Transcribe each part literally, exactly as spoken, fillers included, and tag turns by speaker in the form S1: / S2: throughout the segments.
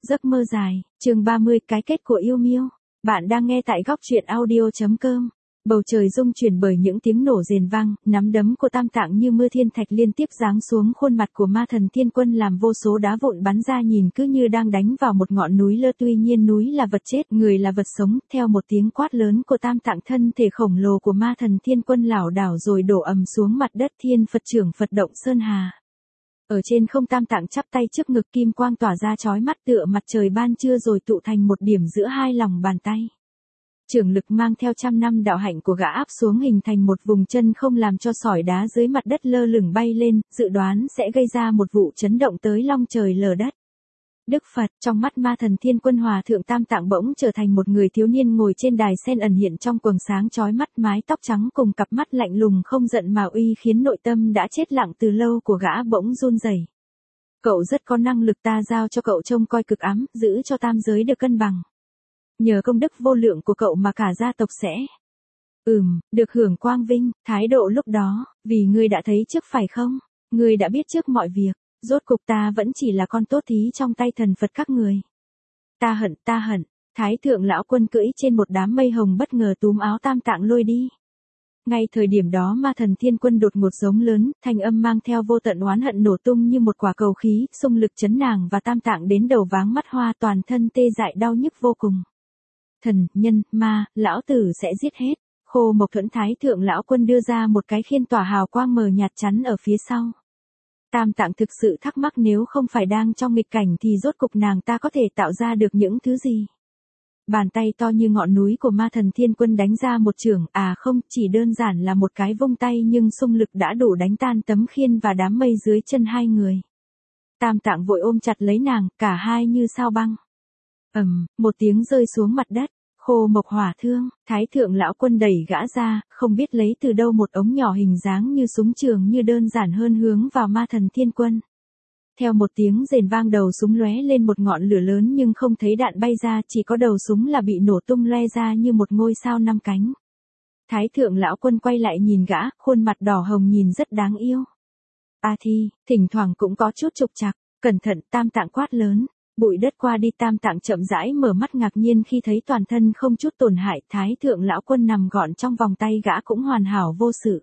S1: Giấc mơ dài, chương ba mươi, cái kết của yêu Miêu. Bạn đang nghe tại góc truyện audio chấm com. Bầu trời rung chuyển bởi những tiếng nổ rền vang, nắm đấm của Tam Tạng như mưa thiên thạch liên tiếp giáng xuống khuôn mặt của Ma Thần Thiên Quân làm vô số đá vụn bắn ra nhìn cứ như đang đánh vào một ngọn núi lơ, tuy nhiên núi là vật chết, người là vật sống, theo một tiếng quát lớn của Tam Tạng thân thể khổng lồ của Ma Thần Thiên Quân lảo đảo rồi đổ ầm xuống mặt đất. Thiên Phật trưởng Phật động Sơn Hà. Ở trên không, Tam Tạng chắp tay trước ngực, kim quang tỏa ra chói mắt tựa mặt trời ban trưa rồi tụ thành một điểm giữa hai lòng bàn tay. Trưởng lực mang theo trăm năm đạo hạnh của gã áp xuống hình thành một vùng chân không làm cho sỏi đá dưới mặt đất lơ lửng bay lên, dự đoán sẽ gây ra một vụ chấn động tới long trời lở đất. Đức Phật, trong mắt Ma Thần Thiên Quân Hòa Thượng Tam Tạng bỗng trở thành một người thiếu niên ngồi trên đài sen ẩn hiện trong quầng sáng chói mắt, mái tóc trắng cùng cặp mắt lạnh lùng không giận mà uy khiến nội tâm đã chết lặng từ lâu của gã bỗng run rẩy. Cậu rất có năng lực, ta giao cho cậu trông coi cực ám, giữ cho tam giới được cân bằng. Nhờ công đức vô lượng của cậu mà cả gia tộc sẽ Ừm, được hưởng quang vinh. Thái độ lúc đó, vì ngươi đã thấy trước phải không? Ngươi đã biết trước mọi việc. Rốt cục ta vẫn chỉ là con tốt thí trong tay thần Phật các người. Ta hận, ta hận. Thái thượng lão quân cưỡi trên một đám mây hồng bất ngờ túm áo Tam Tạng lôi đi. Ngay thời điểm đó Ma Thần Thiên Quân đột ngột giống lớn, thanh âm mang theo vô tận oán hận nổ tung như một quả cầu khí, xung lực chấn nàng và Tam Tạng đến đầu váng mắt hoa, toàn thân tê dại đau nhức vô cùng. Thần, nhân, ma, lão tử sẽ giết hết. Khô Mộc Thuẫn Thái thượng lão quân đưa ra một cái khiên tỏa hào quang mờ nhạt chắn ở phía sau. Tam Tạng thực sự thắc mắc nếu không phải đang trong nghịch cảnh thì rốt cục nàng ta có thể tạo ra được những thứ gì. Bàn tay to như ngọn núi của Ma Thần Thiên Quân đánh ra một chưởng, à không, chỉ đơn giản là một cái vung tay nhưng xung lực đã đủ đánh tan tấm khiên và đám mây dưới chân hai người. Tam Tạng vội ôm chặt lấy nàng, cả hai như sao băng. Ầm, một tiếng rơi xuống mặt đất. Khô Mộc Hỏa Thương, Thái thượng lão quân đẩy gã ra, không biết lấy từ đâu một ống nhỏ hình dáng như súng trường như đơn giản hơn hướng vào Ma Thần Thiên Quân. Theo một tiếng rền vang, đầu súng lóe lên một ngọn lửa lớn nhưng không thấy đạn bay ra, chỉ có đầu súng là bị nổ tung loe ra như một ngôi sao năm cánh. Thái thượng lão quân quay lại nhìn gã, khuôn mặt đỏ hồng nhìn rất đáng yêu. A Thi, thỉnh thoảng cũng có chút trục trặc, cẩn thận. Tam Tạng quát lớn. Bụi đất qua đi, Tam Tạng chậm rãi mở mắt ngạc nhiên khi thấy toàn thân không chút tổn hại, Thái thượng lão quân nằm gọn trong vòng tay gã cũng hoàn hảo vô sự.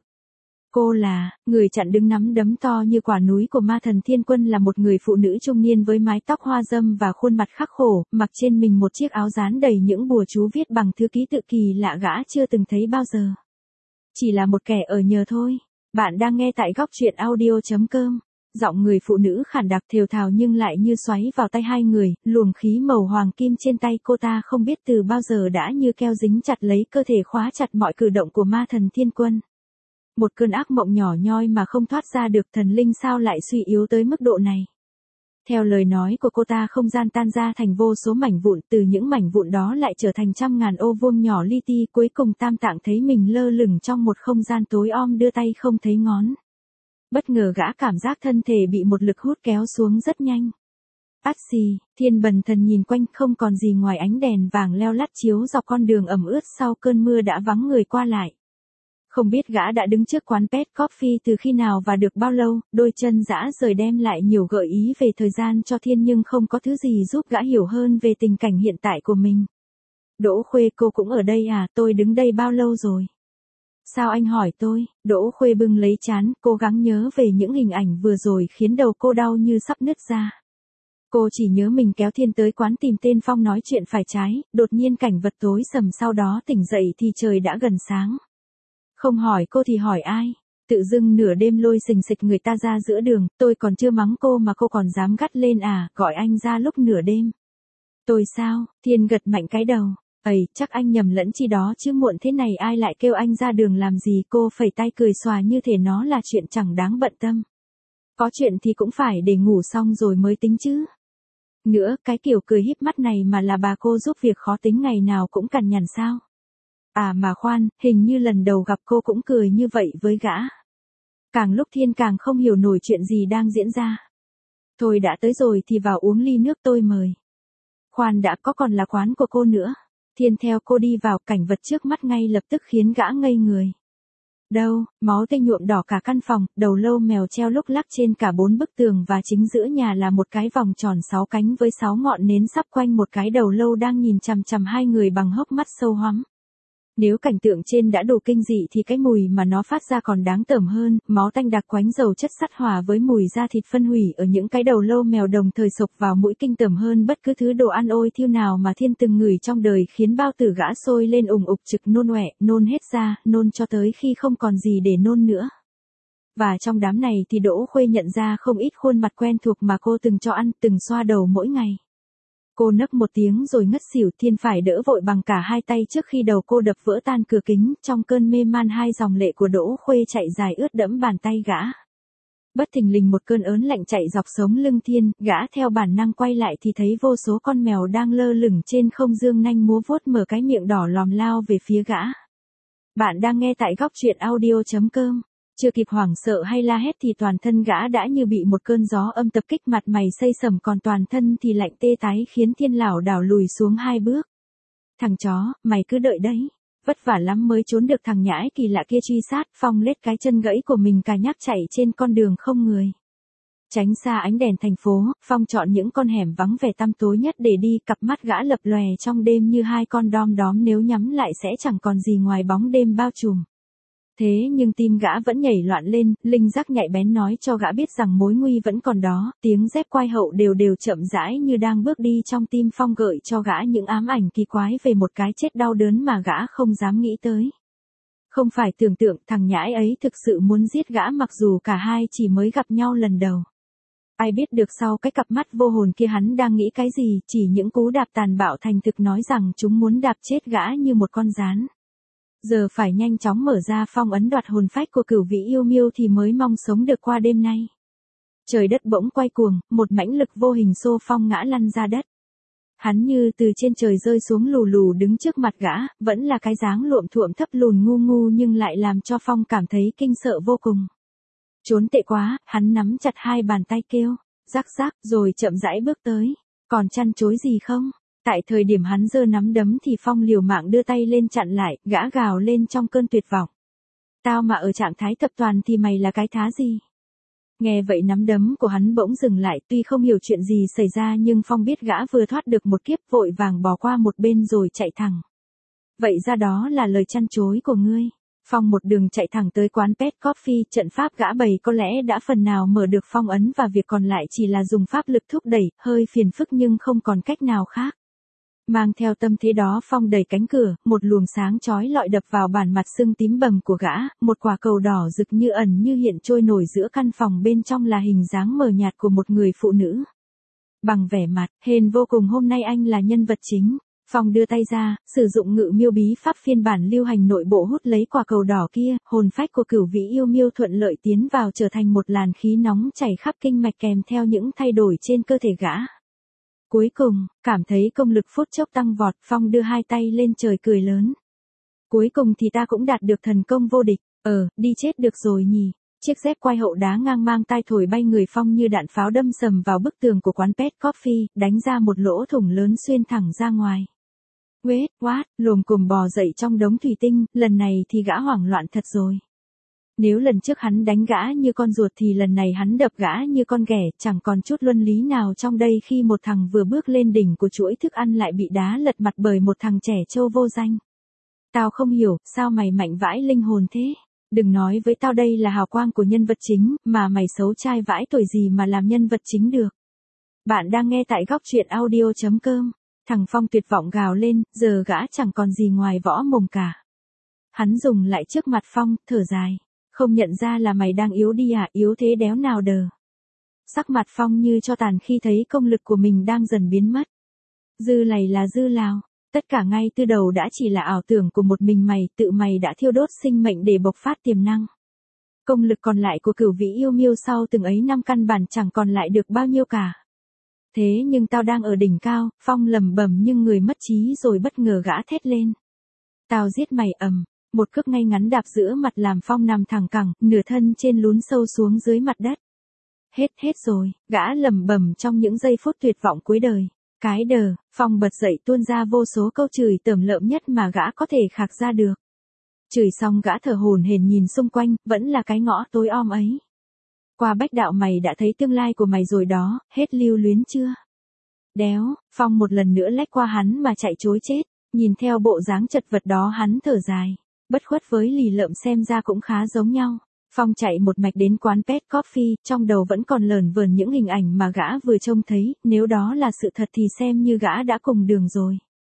S1: Cô là, người chặn đứng nắm đấm to như quả núi của Ma Thần Thiên Quân là một người phụ nữ trung niên với mái tóc hoa râm và khuôn mặt khắc khổ, mặc trên mình một chiếc áo dán đầy những bùa chú viết bằng thư ký tự kỳ lạ gã chưa từng thấy bao giờ. Chỉ là một kẻ ở nhờ thôi. Bạn đang nghe tại góc truyện audio chấm com. Giọng người phụ nữ khản đặc thều thào nhưng lại như xoáy vào tay hai người, luồng khí màu hoàng kim trên tay cô ta không biết từ bao giờ đã như keo dính chặt lấy cơ thể, khóa chặt mọi cử động của Ma Thần Thiên Quân. Một cơn ác mộng nhỏ nhoi mà không thoát ra được, thần linh sao lại suy yếu tới mức độ này. Theo lời nói của cô ta, không gian tan ra thành vô số mảnh vụn, từ những mảnh vụn đó lại trở thành trăm ngàn ô vuông nhỏ li ti, cuối cùng Tam Tạng thấy mình lơ lửng trong một không gian tối om, đưa tay không thấy ngón. Bất ngờ gã cảm giác thân thể bị một lực hút kéo xuống rất nhanh. Át xì, Thiên Bần Thần nhìn quanh, không còn gì ngoài ánh đèn vàng leo lắt chiếu dọc con đường ẩm ướt sau cơn mưa đã vắng người qua lại. Không biết gã đã đứng trước quán Pet Coffee từ khi nào và được bao lâu, đôi chân dã rời đem lại nhiều gợi ý về thời gian cho Thiên nhưng không có thứ gì giúp gã hiểu hơn về tình cảnh hiện tại của mình. Đỗ Khuê, cô cũng ở đây à? Tôi đứng đây bao lâu rồi? Sao anh hỏi tôi? Đỗ Khuê bưng lấy trán, cố gắng nhớ về những hình ảnh vừa rồi khiến đầu cô đau như sắp nứt ra. Cô chỉ nhớ mình kéo Thiên tới quán tìm tên Phong nói chuyện phải trái, đột nhiên cảnh vật tối sầm, sau đó tỉnh dậy thì trời đã gần sáng. Không hỏi cô thì hỏi ai? Tự dưng nửa đêm lôi xình xịch người ta ra giữa đường, tôi còn chưa mắng cô mà cô còn dám gắt lên à, gọi anh ra lúc nửa đêm. Tôi sao? Thiên gật mạnh cái đầu. Ây, chắc anh nhầm lẫn chi đó chứ, muộn thế này ai lại kêu anh ra đường làm gì? Cô phẩy tay cười xòa như thể nó là chuyện chẳng đáng bận tâm. Có chuyện thì cũng phải để ngủ xong rồi mới tính chứ. Nữa, cái kiểu cười híp mắt này mà là bà cô giúp việc khó tính ngày nào cũng cằn nhằn sao? À mà khoan, hình như lần đầu gặp cô cũng cười như vậy với gã. Càng lúc Thiên càng không hiểu nổi chuyện gì đang diễn ra. Thôi đã tới rồi thì vào uống ly nước tôi mời. Khoan đã, có còn là quán của cô nữa. Thiên theo cô đi vào, cảnh vật trước mắt ngay lập tức khiến gã ngây người. đâu, máu tươi nhuộm đỏ cả căn phòng, đầu lâu mèo treo lúc lắc trên cả bốn bức tường và chính giữa nhà là một cái vòng tròn sáu cánh với sáu ngọn nến sắp quanh một cái đầu lâu đang nhìn chằm chằm hai người bằng hốc mắt sâu hoắm. Nếu cảnh tượng trên đã đủ kinh dị thì cái mùi mà nó phát ra còn đáng tởm hơn, máu tanh đặc quánh dầu chất sắt hòa với mùi da thịt phân hủy ở những cái đầu lâu mèo đồng thời sộc vào mũi kinh tởm hơn bất cứ thứ đồ ăn ôi thiêu nào mà Thiên từng ngửi trong đời, khiến bao tử gã sôi lên ùng ục trực nôn ọe, nôn hết ra, nôn cho tới khi không còn gì để nôn nữa. Và trong đám này thì Đỗ Khuê nhận ra không ít khuôn mặt quen thuộc mà cô từng cho ăn, từng xoa đầu mỗi ngày. Cô nấc một tiếng rồi ngất xỉu, Thiên phải đỡ vội bằng cả hai tay trước khi đầu cô đập vỡ tan cửa kính, trong cơn mê man hai dòng lệ của Đỗ Khuê chạy dài ướt đẫm bàn tay gã. Bất thình lình một cơn ớn lạnh chạy dọc sống lưng Thiên, gã theo bản năng quay lại thì thấy vô số con mèo đang lơ lửng trên không dương nanh múa vuốt mở cái miệng đỏ lòm lao về phía gã. Bạn đang nghe tại góc truyện audio chấm com. Chưa kịp hoảng sợ hay la hét thì toàn thân gã đã như bị một cơn gió âm tập kích, mặt mày xây sầm còn toàn thân thì lạnh tê tái khiến Thiên lảo đảo lùi xuống hai bước. Thằng chó, mày cứ đợi đấy. Vất vả lắm mới trốn được thằng nhãi kỳ lạ kia truy sát. Phong lết cái chân gãy của mình cà nhắc chạy trên con đường không người. Tránh xa ánh đèn thành phố, Phong chọn những con hẻm vắng vẻ tăm tối nhất để đi, cặp mắt gã lập lòe trong đêm như hai con đom đóm nếu nhắm lại sẽ chẳng còn gì ngoài bóng đêm bao trùm. Thế nhưng tim gã vẫn nhảy loạn lên, linh giác nhạy bén nói cho gã biết rằng mối nguy vẫn còn đó, tiếng dép quai hậu đều đều chậm rãi như đang bước đi trong tim Phong, gợi cho gã những ám ảnh kỳ quái về một cái chết đau đớn mà gã không dám nghĩ tới. Không phải tưởng tượng, thằng nhãi ấy thực sự muốn giết gã mặc dù cả hai chỉ mới gặp nhau lần đầu. Ai biết được sau cái cặp mắt vô hồn kia hắn đang nghĩ cái gì, chỉ những cú đạp tàn bạo thành thực nói rằng chúng muốn đạp chết gã như một con gián. Giờ phải nhanh chóng mở ra phong ấn đoạt hồn phách của Cửu Vĩ Yêu Miêu thì mới mong sống được qua đêm nay. Trời đất bỗng quay cuồng, một mãnh lực vô hình xô Phong ngã lăn ra đất. Hắn như từ trên trời rơi xuống lù lù đứng trước mặt gã, vẫn là cái dáng luộm thuộm thấp lùn ngu ngu nhưng lại làm cho Phong cảm thấy kinh sợ vô cùng. Trốn tệ quá, hắn nắm chặt hai bàn tay kêu, rắc rắc rồi chậm rãi bước tới, còn chăn chối gì không? Tại thời điểm hắn giơ nắm đấm thì Phong liều mạng đưa tay lên chặn lại, gã gào lên trong cơn tuyệt vọng. Tao mà ở trạng thái thập toàn thì mày là cái thá gì? Nghe vậy nắm đấm của hắn bỗng dừng lại, tuy không hiểu chuyện gì xảy ra nhưng Phong biết gã vừa thoát được một kiếp, vội vàng bỏ qua một bên rồi chạy thẳng. Vậy ra đó là lời chăn chối của ngươi. Phong một đường chạy thẳng tới quán Pet Coffee, trận pháp gã bày có lẽ đã phần nào mở được phong ấn và việc còn lại chỉ là dùng pháp lực thúc đẩy, hơi phiền phức nhưng không còn cách nào khác. Mang theo tâm thế đó Phong đẩy cánh cửa, một luồng sáng chói lọi đập vào bản mặt sưng tím bầm của gã, một quả cầu đỏ rực như ẩn như hiện trôi nổi giữa căn phòng, bên trong là hình dáng mờ nhạt của một người phụ nữ. Bằng vẻ mặt hên vô cùng, hôm nay anh là nhân vật chính. Phong đưa tay ra, sử dụng ngự miêu bí pháp phiên bản lưu hành nội bộ hút lấy quả cầu đỏ kia, hồn phách của Cửu Vĩ Yêu Miêu thuận lợi tiến vào trở thành một làn khí nóng chảy khắp kinh mạch kèm theo những thay đổi trên cơ thể gã. Cuối cùng, cảm thấy công lực phút chốc tăng vọt, Phong đưa hai tay lên trời cười lớn. Cuối cùng thì ta cũng đạt được thần công vô địch, ờ, đi chết được rồi nhỉ. Chiếc dép quai hậu đá ngang mang tai thổi bay người Phong như đạn pháo đâm sầm vào bức tường của quán Pet Coffee, đánh ra một lỗ thủng lớn xuyên thẳng ra ngoài. Quết, quát, lồm cồm bò dậy trong đống thủy tinh, lần này thì gã hoảng loạn thật rồi. Nếu lần trước hắn đánh gã như con ruột thì lần này hắn đập gã như con ghẻ, chẳng còn chút luân lý nào trong đây khi một thằng vừa bước lên đỉnh của chuỗi thức ăn lại bị đá lật mặt bởi một thằng trẻ trâu vô danh. Tao không hiểu, sao mày mạnh vãi linh hồn thế? Đừng nói với tao đây là hào quang của nhân vật chính, mà mày xấu trai vãi tuổi gì mà làm nhân vật chính được. Bạn đang nghe tại góc truyện audio chấm com. Thằng Phong tuyệt vọng gào lên, giờ gã chẳng còn gì ngoài võ mồm cả. Hắn dùng lại trước mặt Phong, thở dài. Không nhận ra là mày đang yếu đi à, yếu thế đéo nào đờ. Sắc mặt Phong như cho tàn khi thấy công lực của mình đang dần biến mất. Dư lầy là dư lào, tất cả ngay từ đầu đã chỉ là ảo tưởng của một mình mày, tự mày đã thiêu đốt sinh mệnh để bộc phát tiềm năng. Công lực còn lại của Cửu Vĩ Yêu Miêu sau từng ấy năm căn bản chẳng còn lại được bao nhiêu cả. Thế nhưng tao đang ở đỉnh cao, Phong lầm bầm nhưng người mất trí rồi bất ngờ gã thét lên. Tao giết mày ầm. Một cước ngay ngắn đạp giữa mặt làm Phong nằm thẳng cẳng, nửa thân trên lún sâu xuống dưới mặt đất. Hết hết rồi, gã lầm bầm trong những giây phút tuyệt vọng cuối đời. Cái đờ, Phong bật dậy tuôn ra vô số câu chửi tởm lợm nhất mà gã có thể khạc ra được. Chửi xong gã thở hổn hển nhìn xung quanh, vẫn là cái ngõ tối om ấy. Qua Bách Đạo mày đã thấy tương lai của mày rồi đó, hết lưu luyến chưa? Đéo, Phong một lần nữa lách qua hắn mà chạy trối chết, nhìn theo bộ dáng chật vật đó hắn thở dài. Bất khuất với lì lợm xem ra cũng khá giống nhau. Phong chạy một mạch đến quán Pet Coffee, trong đầu vẫn còn lờn vờn những hình ảnh mà gã vừa trông thấy, nếu đó là sự thật thì xem như gã đã cùng đường rồi.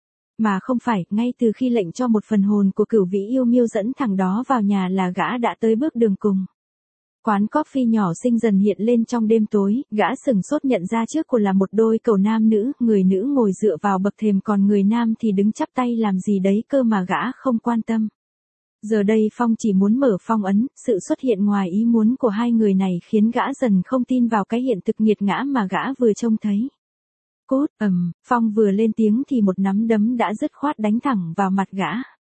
S1: Mà không phải, ngay từ khi lệnh cho một phần hồn của Cửu Vĩ Yêu Miêu dẫn thằng đó vào nhà là gã đã tới bước đường cùng. Quán coffee nhỏ xinh dần hiện lên trong đêm tối, gã sừng sốt nhận ra trước của là một đôi cầu nam nữ, người nữ ngồi dựa vào bậc thềm còn người nam thì đứng chắp tay làm gì đấy cơ mà gã không quan tâm. Giờ đây Phong chỉ muốn mở phong ấn, sự xuất hiện ngoài ý muốn của hai người này khiến gã dần không tin vào cái hiện thực nghiệt ngã mà gã vừa trông thấy. Cốt, ầm, Phong vừa lên tiếng thì một nắm đấm đã dứt khoát đánh thẳng vào mặt gã.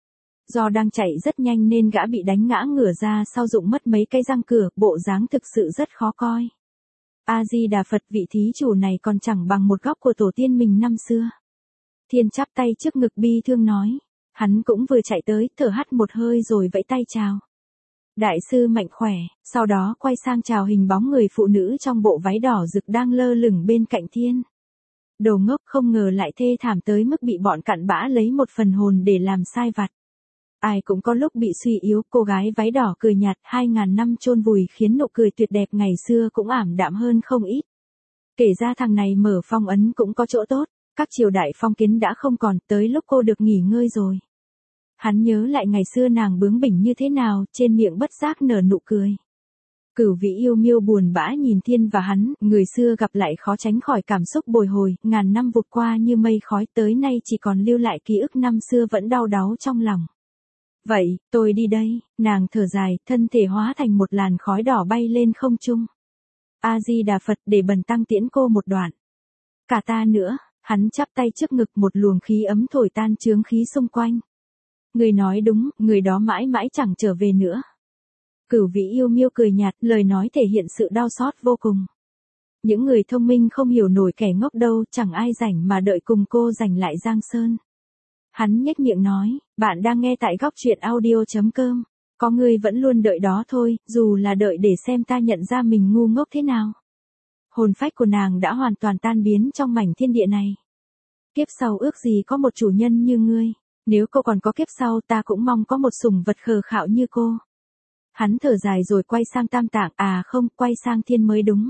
S1: Do đang chạy rất nhanh nên gã bị đánh ngã ngửa ra sau rụng mất mấy cây răng cửa, bộ dáng thực sự rất khó coi. A-di-đà Phật, vị thí chủ này còn chẳng bằng một góc của tổ tiên mình năm xưa. Thiên chắp tay trước ngực bi thương nói. Hắn cũng vừa chạy tới, thở hắt một hơi rồi vẫy tay chào. Đại sư mạnh khỏe, sau đó quay sang chào hình bóng người phụ nữ trong bộ váy đỏ rực đang lơ lửng bên cạnh Thiên. Đồ ngốc, không ngờ lại thê thảm tới mức bị bọn cặn bã lấy một phần hồn để làm sai vặt. Ai cũng có lúc bị suy yếu, cô gái váy đỏ cười nhạt, hai ngàn năm chôn vùi khiến nụ cười tuyệt đẹp ngày xưa cũng ảm đạm hơn không ít. Kể ra thằng này mở phong ấn cũng có chỗ tốt, các triều đại phong kiến đã không còn, tới lúc cô được nghỉ ngơi rồi. Hắn nhớ lại ngày xưa nàng bướng bỉnh như thế nào, trên miệng bất giác nở nụ cười. Cửu Vĩ Yêu Miêu buồn bã nhìn Thiên và hắn, người xưa gặp lại khó tránh khỏi cảm xúc bồi hồi, ngàn năm vụt qua như mây khói, tới nay chỉ còn lưu lại ký ức năm xưa vẫn đau đáu trong lòng. Vậy, tôi đi đây, nàng thở dài, thân thể hóa thành một làn khói đỏ bay lên không trung. A-di-đà Phật, để bần tăng tiễn cô một đoạn. Cả ta nữa, hắn chắp tay trước ngực, một luồng khí ấm thổi tan chướng khí xung quanh. Người nói đúng, người đó mãi mãi chẳng trở về nữa. Cửu Vĩ Yêu Miêu cười nhạt, lời nói thể hiện sự đau xót vô cùng. Những người thông minh không hiểu nổi kẻ ngốc đâu, chẳng ai rảnh mà đợi cùng cô giành lại Giang Sơn. Hắn nhếch miệng nói, bạn đang nghe tại góc truyện audio chấm com. Có người vẫn luôn đợi đó thôi, dù là đợi để xem ta nhận ra mình ngu ngốc thế nào. Hồn phách của nàng đã hoàn toàn tan biến trong mảnh thiên địa này. Kiếp sau ước gì có một chủ nhân như ngươi. Nếu cô còn có kiếp sau ta cũng mong có một sủng vật khờ khạo như cô. Hắn thở dài rồi quay sang Tam Tạng, à không, quay sang Thiên mới đúng.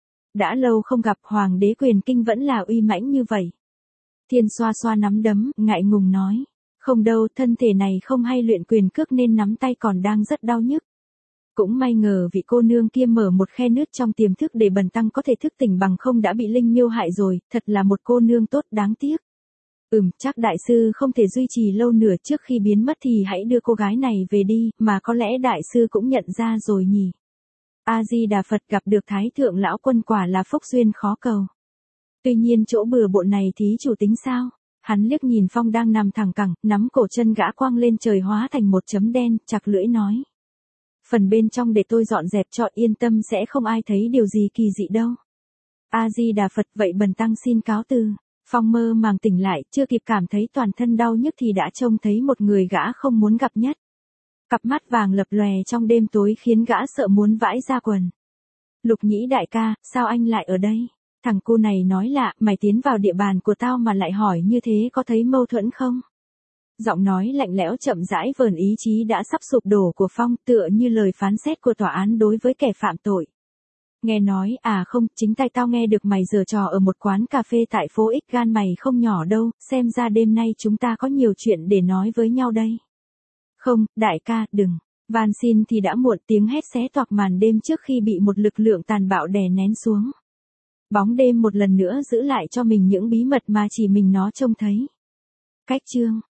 S1: Đã lâu không gặp, Hoàng đế quyền kinh vẫn là uy mãnh như vậy. Thiên xoa xoa nắm đấm, ngại ngùng nói. Không đâu, thân thể này không hay luyện quyền cước nên nắm tay còn đang rất đau nhức. Cũng may ngờ vị cô nương kia mở một khe nứt trong tiềm thức để bần tăng có thể thức tỉnh, bằng không đã bị linh miêu hại rồi, thật là một cô nương tốt đáng tiếc. Ừm, chắc đại sư không thể duy trì lâu nữa, trước khi biến mất thì hãy đưa cô gái này về đi, mà có lẽ đại sư cũng nhận ra rồi nhỉ. A-di-đà Phật, gặp được Thái thượng lão quân quả là phúc duyên khó cầu. Tuy nhiên chỗ bừa bộn này thí chủ tính sao? Hắn liếc nhìn Phong đang nằm thẳng cẳng, nắm cổ chân gã quăng lên trời hóa thành một chấm đen, chặt lưỡi nói. Phần bên trong để tôi dọn dẹp cho, yên tâm, sẽ không ai thấy điều gì kỳ dị đâu. A-di-đà Phật, vậy bần tăng xin cáo từ. Phong mơ màng tỉnh lại, chưa kịp cảm thấy toàn thân đau nhức thì đã trông thấy một người gã không muốn gặp nhất. Cặp mắt vàng lập lòe trong đêm tối khiến gã sợ muốn vãi ra quần. Lục Nhĩ đại ca, sao anh lại ở đây? Thằng cu này nói lạ, mày tiến vào địa bàn của tao mà lại hỏi như thế, có thấy mâu thuẫn không? Giọng nói lạnh lẽo chậm rãi vờn ý chí đã sắp sụp đổ của Phong, tựa như lời phán xét của tòa án đối với kẻ phạm tội. Nghe nói, à không, chính tay tao nghe được mày giở trò ở một quán cà phê tại phố X, gan mày không nhỏ đâu, xem ra đêm nay chúng ta có nhiều chuyện để nói với nhau đây. Không, đại ca, đừng. Van xin thì đã muộn, tiếng hét xé toạc màn đêm trước khi bị một lực lượng tàn bạo đè nén xuống. Bóng đêm một lần nữa giữ lại cho mình những bí mật mà chỉ mình nó trông thấy. Cách chương